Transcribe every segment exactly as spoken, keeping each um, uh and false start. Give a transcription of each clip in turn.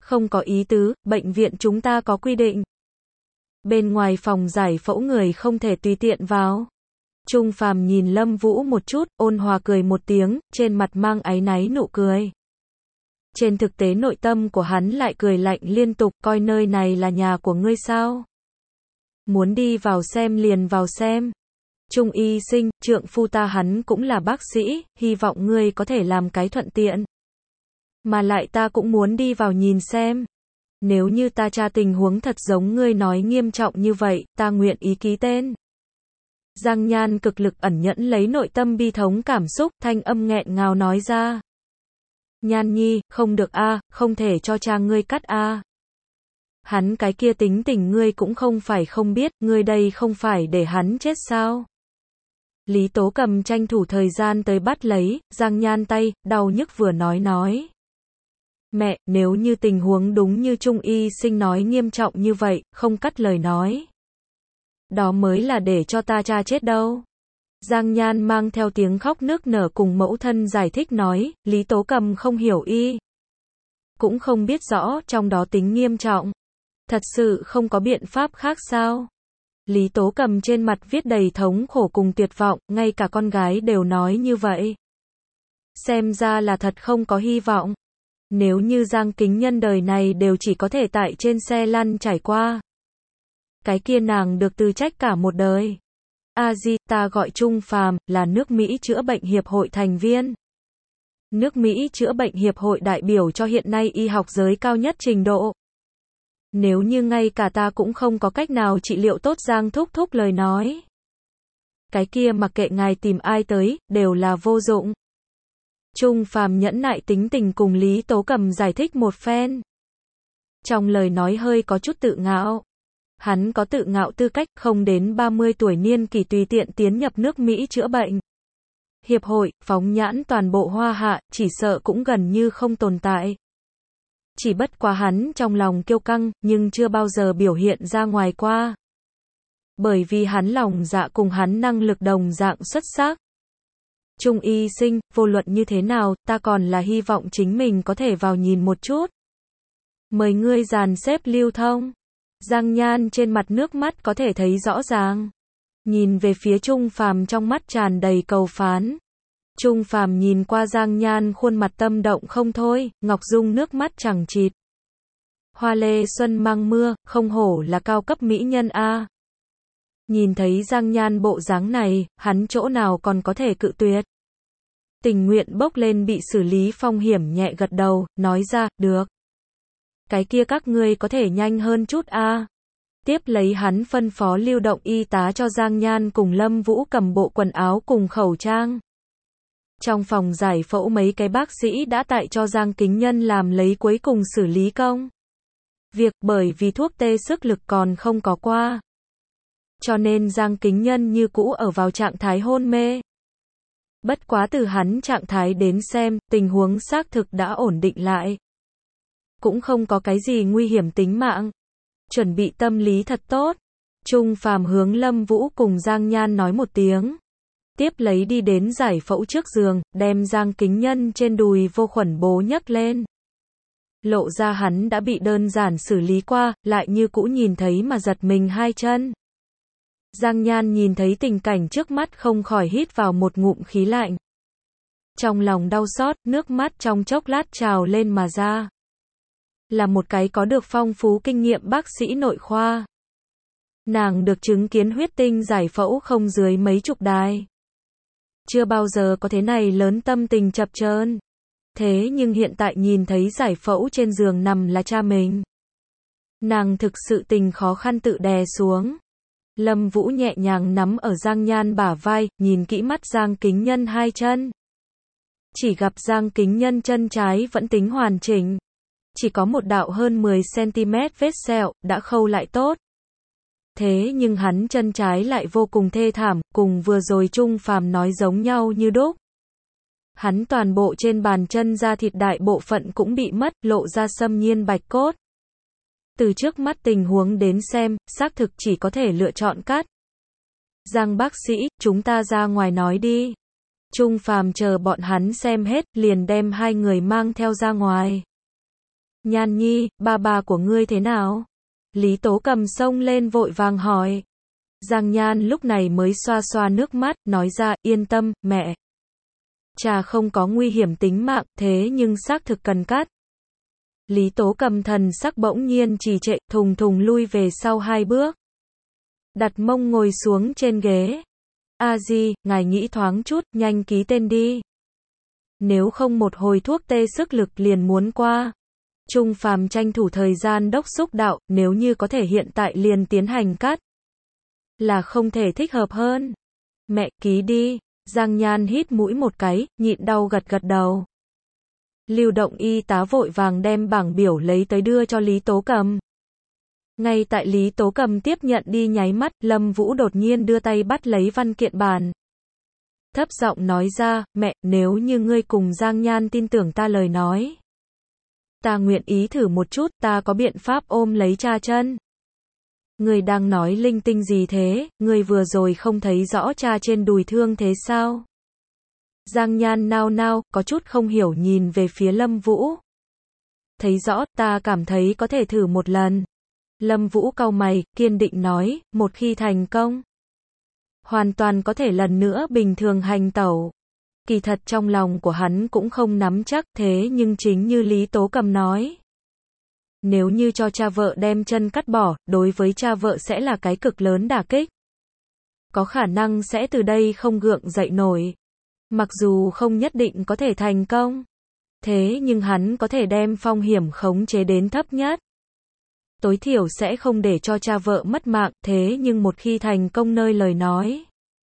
Không có ý tứ, bệnh viện chúng ta có quy định. Bên ngoài phòng giải phẫu người không thể tùy tiện vào. Trung Phàm nhìn Lâm Vũ một chút, ôn hòa cười một tiếng, trên mặt mang áy náy nụ cười. Trên thực tế nội tâm của hắn lại cười lạnh liên tục, coi nơi này là nhà của ngươi sao? Muốn đi vào xem liền vào xem. Trung y sinh, trượng phu ta hắn cũng là bác sĩ, hy vọng ngươi có thể làm cái thuận tiện. Mà lại ta cũng muốn đi vào nhìn xem. Nếu như ta tra tình huống thật giống ngươi nói nghiêm trọng như vậy, ta nguyện ý ký tên. Giang Nhan cực lực ẩn nhẫn lấy nội tâm bi thống cảm xúc, thanh âm nghẹn ngào nói ra. Nhan Nhi, không được a, không thể cho cha ngươi cắt a. Hắn cái kia tính tình ngươi cũng không phải không biết, ngươi đây không phải để hắn chết sao? Lý Tố Cầm tranh thủ thời gian tới bắt lấy Giang Nhan tay, đau nhức vừa nói nói. Mẹ, nếu như tình huống đúng như Trung y sinh nói nghiêm trọng như vậy, không cắt lời nói. Đó mới là để cho ta cha chết đâu. Giang Nhan mang theo tiếng khóc nức nở cùng mẫu thân giải thích nói, Lý Tố Cầm không hiểu y. Cũng không biết rõ trong đó tính nghiêm trọng. Thật sự không có biện pháp khác sao? Lý Tố Cầm trên mặt viết đầy thống khổ cùng tuyệt vọng, ngay cả con gái đều nói như vậy. Xem ra là thật không có hy vọng. Nếu như Giang Kính Nhân đời này đều chỉ có thể tại trên xe lăn trải qua. Cái kia nàng được từ trách cả một đời. A Di, ta gọi Trung Phàm, là nước Mỹ chữa bệnh hiệp hội thành viên. Nước Mỹ chữa bệnh hiệp hội đại biểu cho hiện nay y học giới cao nhất trình độ. Nếu như ngay cả ta cũng không có cách nào trị liệu tốt Giang thúc thúc lời nói. Cái kia mặc kệ ngài tìm ai tới, đều là vô dụng. Trung Phàm nhẫn nại tính tình cùng Lý Tố Cầm giải thích một phen. Trong lời nói hơi có chút tự ngạo. Hắn có tự ngạo tư cách, không đến ba mươi tuổi niên kỳ tùy tiện tiến nhập nước Mỹ chữa bệnh. Hiệp hội, phóng nhãn toàn bộ Hoa Hạ, chỉ sợ cũng gần như không tồn tại. Chỉ bất quá hắn trong lòng kiêu căng, nhưng chưa bao giờ biểu hiện ra ngoài qua. Bởi vì hắn lòng dạ cùng hắn năng lực đồng dạng xuất sắc. Trung y sinh, vô luận như thế nào, ta còn là hy vọng chính mình có thể vào nhìn một chút. Mời ngươi dàn xếp lưu thông. Giang Nhan trên mặt nước mắt có thể thấy rõ ràng. Nhìn về phía Trung Phàm trong mắt tràn đầy cầu phán. Trung Phàm nhìn qua Giang Nhan khuôn mặt tâm động không thôi, Ngọc Dung nước mắt chẳng chịt. Hoa lê xuân mang mưa, không hổ là cao cấp mỹ nhân a. Nhìn thấy Giang Nhan bộ dáng này, hắn chỗ nào còn có thể cự tuyệt. Tình nguyện bốc lên bị xử lý phong hiểm nhẹ gật đầu, nói ra, được. Cái kia các ngươi có thể nhanh hơn chút a. Tiếp lấy hắn phân phó lưu động y tá cho Giang Nhan cùng Lâm Vũ cầm bộ quần áo cùng khẩu trang. Trong phòng giải phẫu mấy cái bác sĩ đã tại cho Giang Kính Nhân làm lấy cuối cùng xử lý công việc, bởi vì thuốc tê sức lực còn không có qua. Cho nên Giang Kính Nhân như cũ ở vào trạng thái hôn mê. Bất quá từ hắn trạng thái đến xem, tình huống xác thực đã ổn định lại. Cũng không có cái gì nguy hiểm tính mạng. Chuẩn bị tâm lý thật tốt. Trung Phàm hướng Lâm Vũ cùng Giang Nhan nói một tiếng. Tiếp lấy đi đến giải phẫu trước giường, đem Giang Kính Nhân trên đùi vô khuẩn bố nhấc lên. Lộ ra hắn đã bị đơn giản xử lý qua, lại như cũ nhìn thấy mà giật mình hai chân. Giang Nhan nhìn thấy tình cảnh trước mắt không khỏi hít vào một ngụm khí lạnh. Trong lòng đau xót, nước mắt trong chốc lát trào lên mà ra. Là một cái có được phong phú kinh nghiệm bác sĩ nội khoa. Nàng được chứng kiến huyết tinh giải phẫu không dưới mấy chục đài. Chưa bao giờ có thế này lớn tâm tình chập chờn. Thế nhưng hiện tại nhìn thấy giải phẫu trên giường nằm là cha mình. Nàng thực sự tình khó khăn tự đè xuống. Lâm Vũ nhẹ nhàng nắm ở Giang Nhan bả vai, nhìn kỹ mắt Giang Kính Nhân hai chân. Chỉ gặp Giang Kính Nhân chân trái vẫn tính hoàn chỉnh. Chỉ có một đạo hơn mười xăng-ti-mét vết sẹo, đã khâu lại tốt. Thế nhưng hắn chân trái lại vô cùng thê thảm, cùng vừa rồi Trung Phàm nói giống nhau như đúc. Hắn toàn bộ trên bàn chân da thịt đại bộ phận cũng bị mất, lộ ra xâm nhiên bạch cốt. Từ trước mắt tình huống đến xem, xác thực chỉ có thể lựa chọn cắt. Giang bác sĩ, chúng ta ra ngoài nói đi. Trung Phàm chờ bọn hắn xem hết, liền đem hai người mang theo ra ngoài. Nhan Nhi, ba ba của ngươi thế nào? Lý Tố Cầm xông lên vội vàng hỏi. Giang Nhan lúc này mới xoa xoa nước mắt, nói ra, yên tâm, mẹ. Cha không có nguy hiểm tính mạng, thế nhưng xác thực cần cắt. Lý Tố Cầm thần sắc bỗng nhiên trì trệ, thùng thùng lui về sau hai bước. Đặt mông ngồi xuống trên ghế. A Di, ngài nghĩ thoáng chút, nhanh ký tên đi. Nếu không một hồi thuốc tê sức lực liền muốn qua. Trung Phàm tranh thủ thời gian đốc xúc đạo, nếu như có thể hiện tại liền tiến hành cắt. Là không thể thích hợp hơn. Mẹ ký đi. Giang Nhan hít mũi một cái, nhịn đau gật gật đầu. Lưu động y tá vội vàng đem bảng biểu lấy tới đưa cho Lý Tố Cầm. Ngay tại Lý Tố Cầm tiếp nhận đi nháy mắt, Lâm Vũ đột nhiên đưa tay bắt lấy văn kiện bản. Thấp giọng nói ra, mẹ, nếu như ngươi cùng Giang Nhan tin tưởng ta lời nói. Ta nguyện ý thử một chút, ta có biện pháp ôm lấy cha chân. Ngươi đang nói linh tinh gì thế, ngươi vừa rồi không thấy rõ cha trên đùi thương thế sao? Giang Nhan nao nao, có chút không hiểu nhìn về phía Lâm Vũ. Thấy rõ, ta cảm thấy có thể thử một lần. Lâm Vũ cau mày, kiên định nói, một khi thành công, hoàn toàn có thể lần nữa bình thường hành tẩu. Kỳ thật trong lòng của hắn cũng không nắm chắc, thế nhưng chính như Lý Tố Cầm nói. Nếu như cho cha vợ đem chân cắt bỏ, đối với cha vợ sẽ là cái cực lớn đả kích. Có khả năng sẽ từ đây không gượng dậy nổi. Mặc dù không nhất định có thể thành công. Thế nhưng hắn có thể đem phong hiểm khống chế đến thấp nhất. Tối thiểu sẽ không để cho cha vợ mất mạng, thế nhưng một khi thành công nơi lời nói.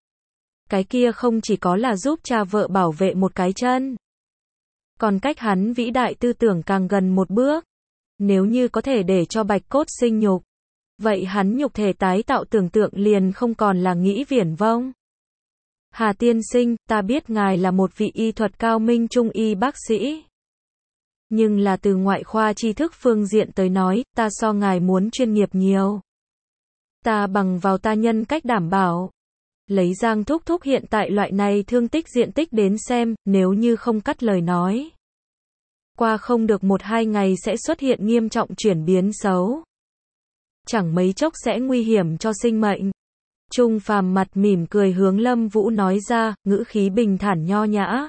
Cái kia không chỉ có là giúp cha vợ bảo vệ một cái chân. Còn cách hắn vĩ đại tư tưởng càng gần một bước. Nếu như có thể để cho bạch cốt sinh nhục. Vậy hắn nhục thể tái tạo tưởng tượng liền không còn là nghĩ viển vông. Hà tiên sinh, ta biết ngài là một vị y thuật cao minh trung y bác sĩ. Nhưng là từ ngoại khoa tri thức phương diện tới nói, ta so ngài muốn chuyên nghiệp nhiều. Ta bằng vào ta nhân cách đảm bảo. Lấy Giang Thúc Thúc hiện tại loại này thương tích diện tích đến xem, nếu như không cắt lời nói. Qua không được một hai ngày sẽ xuất hiện nghiêm trọng chuyển biến xấu. Chẳng mấy chốc sẽ nguy hiểm cho sinh mệnh. Trung Phàm mặt mỉm cười hướng Lâm Vũ nói ra, ngữ khí bình thản nho nhã.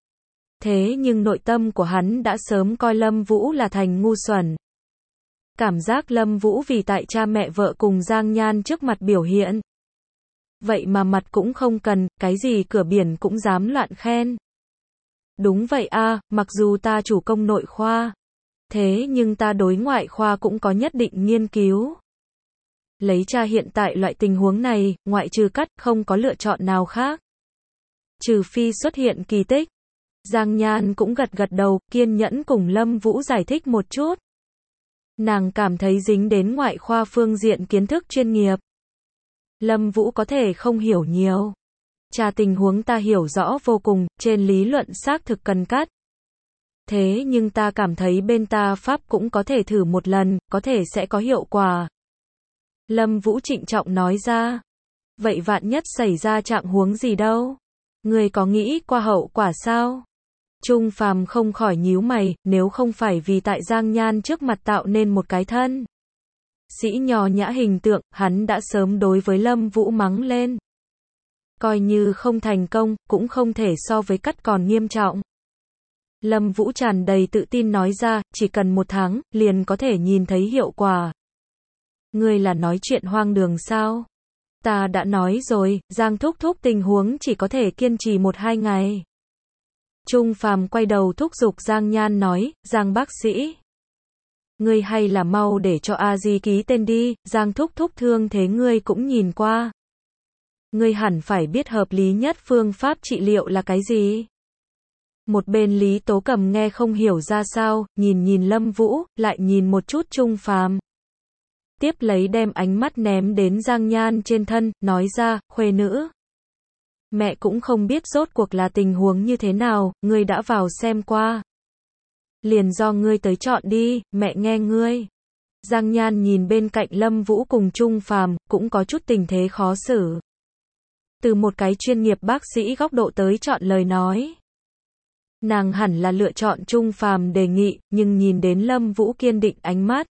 Thế nhưng nội tâm của hắn đã sớm coi Lâm Vũ là thành ngu xuẩn. Cảm giác Lâm Vũ vì tại cha mẹ vợ cùng Giang Nhan trước mặt biểu hiện. Vậy mà mặt cũng không cần, cái gì cửa biển cũng dám loạn khen. Đúng vậy a, mặc dù ta chủ công nội khoa. Thế nhưng ta đối ngoại khoa cũng có nhất định nghiên cứu. Lấy cha hiện tại loại tình huống này, ngoại trừ cắt, không có lựa chọn nào khác. Trừ phi xuất hiện kỳ tích. Giang Nhan cũng gật gật đầu, kiên nhẫn cùng Lâm Vũ giải thích một chút. Nàng cảm thấy dính đến ngoại khoa phương diện kiến thức chuyên nghiệp. Lâm Vũ có thể không hiểu nhiều. Cha tình huống ta hiểu rõ vô cùng, trên lý luận xác thực cần cắt. Thế nhưng ta cảm thấy bên ta pháp cũng có thể thử một lần, có thể sẽ có hiệu quả. Lâm Vũ trịnh trọng nói ra. Vậy vạn nhất xảy ra trạng huống gì đâu? Người có nghĩ qua hậu quả sao? Trung Phàm không khỏi nhíu mày, nếu không phải vì tại Giang Nhan trước mặt tạo nên một cái thân. Sĩ nhò nhã hình tượng, hắn đã sớm đối với Lâm Vũ mắng lên. Coi như không thành công, cũng không thể so với cắt còn nghiêm trọng. Lâm Vũ tràn đầy tự tin nói ra, chỉ cần một tháng, liền có thể nhìn thấy hiệu quả. Ngươi là nói chuyện hoang đường sao? Ta đã nói rồi, Giang Thúc Thúc tình huống chỉ có thể kiên trì một hai ngày. Trung Phàm quay đầu thúc giục Giang Nhan nói, Giang bác sĩ. Ngươi hay là mau để cho A Di ký tên đi, Giang Thúc Thúc thương thế ngươi cũng nhìn qua. Ngươi hẳn phải biết hợp lý nhất phương pháp trị liệu là cái gì. Một bên Lý Tố Cầm nghe không hiểu ra sao, nhìn nhìn Lâm Vũ, lại nhìn một chút Trung Phàm. Tiếp lấy đem ánh mắt ném đến Giang Nhan trên thân, nói ra, khuê nữ. Mẹ cũng không biết rốt cuộc là tình huống như thế nào, ngươi đã vào xem qua. Liền do ngươi tới chọn đi, mẹ nghe ngươi. Giang Nhan nhìn bên cạnh Lâm Vũ cùng Trung Phàm, cũng có chút tình thế khó xử. Từ một cái chuyên nghiệp bác sĩ góc độ tới chọn lời nói. Nàng hẳn là lựa chọn Trung Phàm đề nghị, nhưng nhìn đến Lâm Vũ kiên định ánh mắt,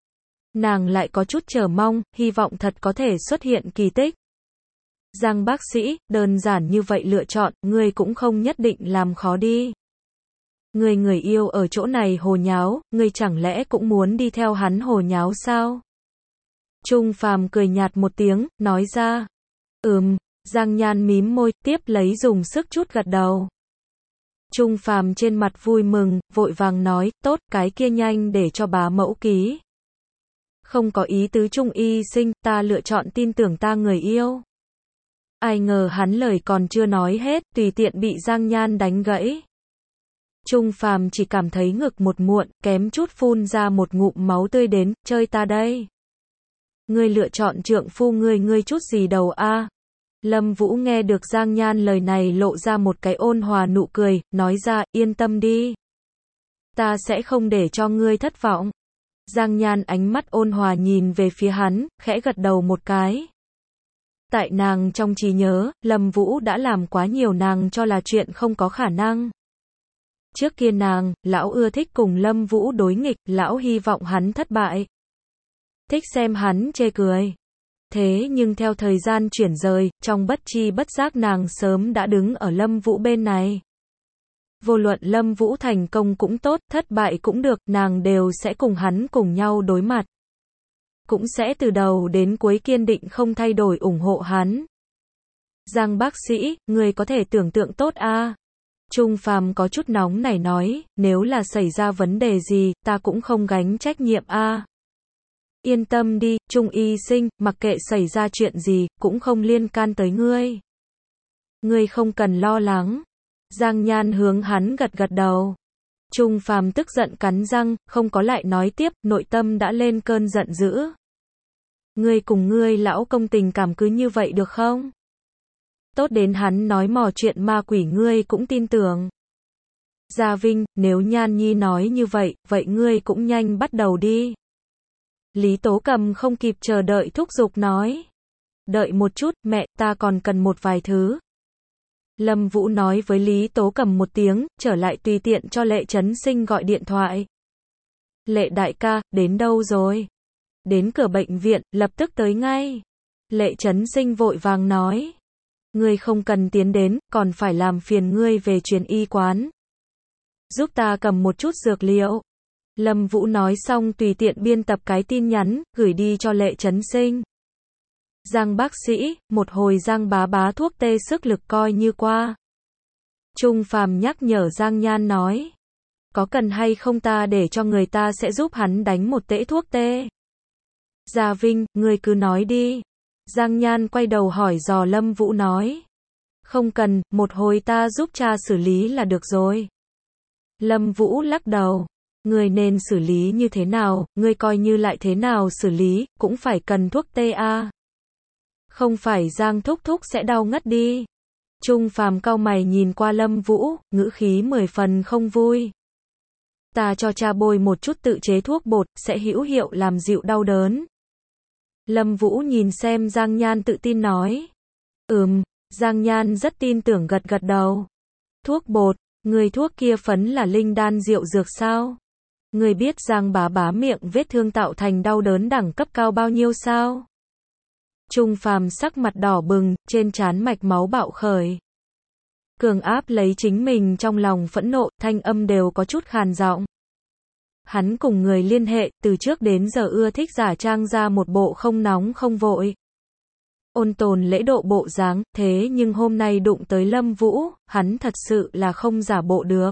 nàng lại có chút chờ mong, hy vọng thật có thể xuất hiện kỳ tích. Giang bác sĩ, đơn giản như vậy lựa chọn, ngươi cũng không nhất định làm khó đi. Ngươi người yêu ở chỗ này hồ nháo, ngươi chẳng lẽ cũng muốn đi theo hắn hồ nháo sao? Trung Phàm cười nhạt một tiếng, nói ra. Ừm, Giang Nhan mím môi, tiếp lấy dùng sức chút gật đầu. Trung Phàm trên mặt vui mừng, vội vàng nói, tốt, cái kia nhanh để cho bá mẫu ký. Không có ý tứ Trung y sinh, ta lựa chọn tin tưởng ta người yêu. Ai ngờ hắn lời còn chưa nói hết, tùy tiện bị Giang Nhan đánh gãy. Trung Phàm chỉ cảm thấy ngực một muộn, kém chút phun ra một ngụm máu tươi đến, chơi ta đây. Ngươi lựa chọn trượng phu ngươi, ngươi chút gì đầu a? Lâm Vũ nghe được Giang Nhan lời này lộ ra một cái ôn hòa nụ cười, nói ra, yên tâm đi. Ta sẽ không để cho ngươi thất vọng. Giang Nhan ánh mắt ôn hòa nhìn về phía hắn, khẽ gật đầu một cái. Tại nàng trong trí nhớ, Lâm Vũ đã làm quá nhiều nàng cho là chuyện không có khả năng. Trước kia nàng, lão ưa thích cùng Lâm Vũ đối nghịch, lão hy vọng hắn thất bại. Thích xem hắn chê cười. Thế nhưng theo thời gian chuyển rời, trong bất chi bất giác nàng sớm đã đứng ở Lâm Vũ bên này. Vô luận Lâm Vũ thành công cũng tốt, thất bại cũng được, nàng đều sẽ cùng hắn cùng nhau đối mặt. Cũng sẽ từ đầu đến cuối kiên định không thay đổi ủng hộ hắn. Giang bác sĩ, người có thể tưởng tượng tốt a? À? Trung Phàm có chút nóng nảy nói, nếu là xảy ra vấn đề gì, ta cũng không gánh trách nhiệm a. À? Yên tâm đi, Trung y sinh, mặc kệ xảy ra chuyện gì, cũng không liên can tới ngươi. Ngươi không cần lo lắng. Giang Nhan hướng hắn gật gật đầu. Trung Phàm tức giận cắn răng, không có lại nói tiếp, nội tâm đã lên cơn giận dữ. Ngươi cùng ngươi lão công tình cảm cứ như vậy được không? Tốt đến hắn nói mò chuyện ma quỷ ngươi cũng tin tưởng. Gia Vinh, nếu Nhan Nhi nói như vậy, vậy ngươi cũng nhanh bắt đầu đi. Lý Tố Cầm không kịp chờ đợi thúc giục nói. Đợi một chút, mẹ, ta còn cần một vài thứ. Lâm Vũ nói với Lý Tố Cầm một tiếng, trở lại tùy tiện cho Lệ Chấn Sinh gọi điện thoại. Lệ đại ca, đến đâu rồi? Đến cửa bệnh viện, lập tức tới ngay. Lệ Chấn Sinh vội vàng nói. Ngươi không cần tiến đến, còn phải làm phiền ngươi về truyền y quán. Giúp ta cầm một chút dược liệu. Lâm Vũ nói xong tùy tiện biên tập cái tin nhắn, gửi đi cho Lệ Chấn Sinh. Giang bác sĩ, một hồi Giang bá bá thuốc tê sức lực coi như qua. Trung Phàm nhắc nhở Giang Nhan nói. Có cần hay không ta để cho người ta sẽ giúp hắn đánh một tễ thuốc tê. Gia Vinh, ngươi cứ nói đi. Giang Nhan quay đầu hỏi dò Lâm Vũ nói. Không cần, một hồi ta giúp cha xử lý là được rồi. Lâm Vũ lắc đầu. Ngươi nên xử lý như thế nào, ngươi coi như lại thế nào xử lý, cũng phải cần thuốc tê a. Không phải Giang thúc thúc sẽ đau ngất đi. Trung Phàm cau mày nhìn qua Lâm Vũ, ngữ khí mười phần không vui. Ta cho cha bôi một chút tự chế thuốc bột, sẽ hữu hiệu làm dịu đau đớn. Lâm Vũ nhìn xem Giang Nhan tự tin nói. Ừm, Giang Nhan rất tin tưởng gật gật đầu. Thuốc bột, người thuốc kia phấn là linh đan rượu dược sao? Người biết Giang bá bá miệng vết thương tạo thành đau đớn đẳng cấp cao bao nhiêu sao? Trung Phàm sắc mặt đỏ bừng, trên trán mạch máu bạo khởi. Cường áp lấy chính mình trong lòng phẫn nộ, thanh âm đều có chút khàn giọng. Hắn cùng người liên hệ, từ trước đến giờ ưa thích giả trang ra một bộ không nóng không vội. Ôn tồn lễ độ bộ dáng, thế nhưng hôm nay đụng tới Lâm Vũ, hắn thật sự là không giả bộ được.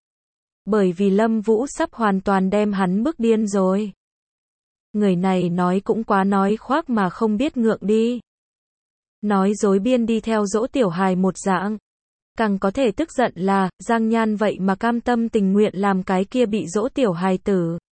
Bởi vì Lâm Vũ sắp hoàn toàn đem hắn bức điên rồi. Người này nói cũng quá nói khoác mà không biết ngượng đi. Nói dối biên đi theo dỗ tiểu hài một dạng. Càng có thể tức giận là, Giang Nhan vậy mà cam tâm tình nguyện làm cái kia bị dỗ tiểu hài tử.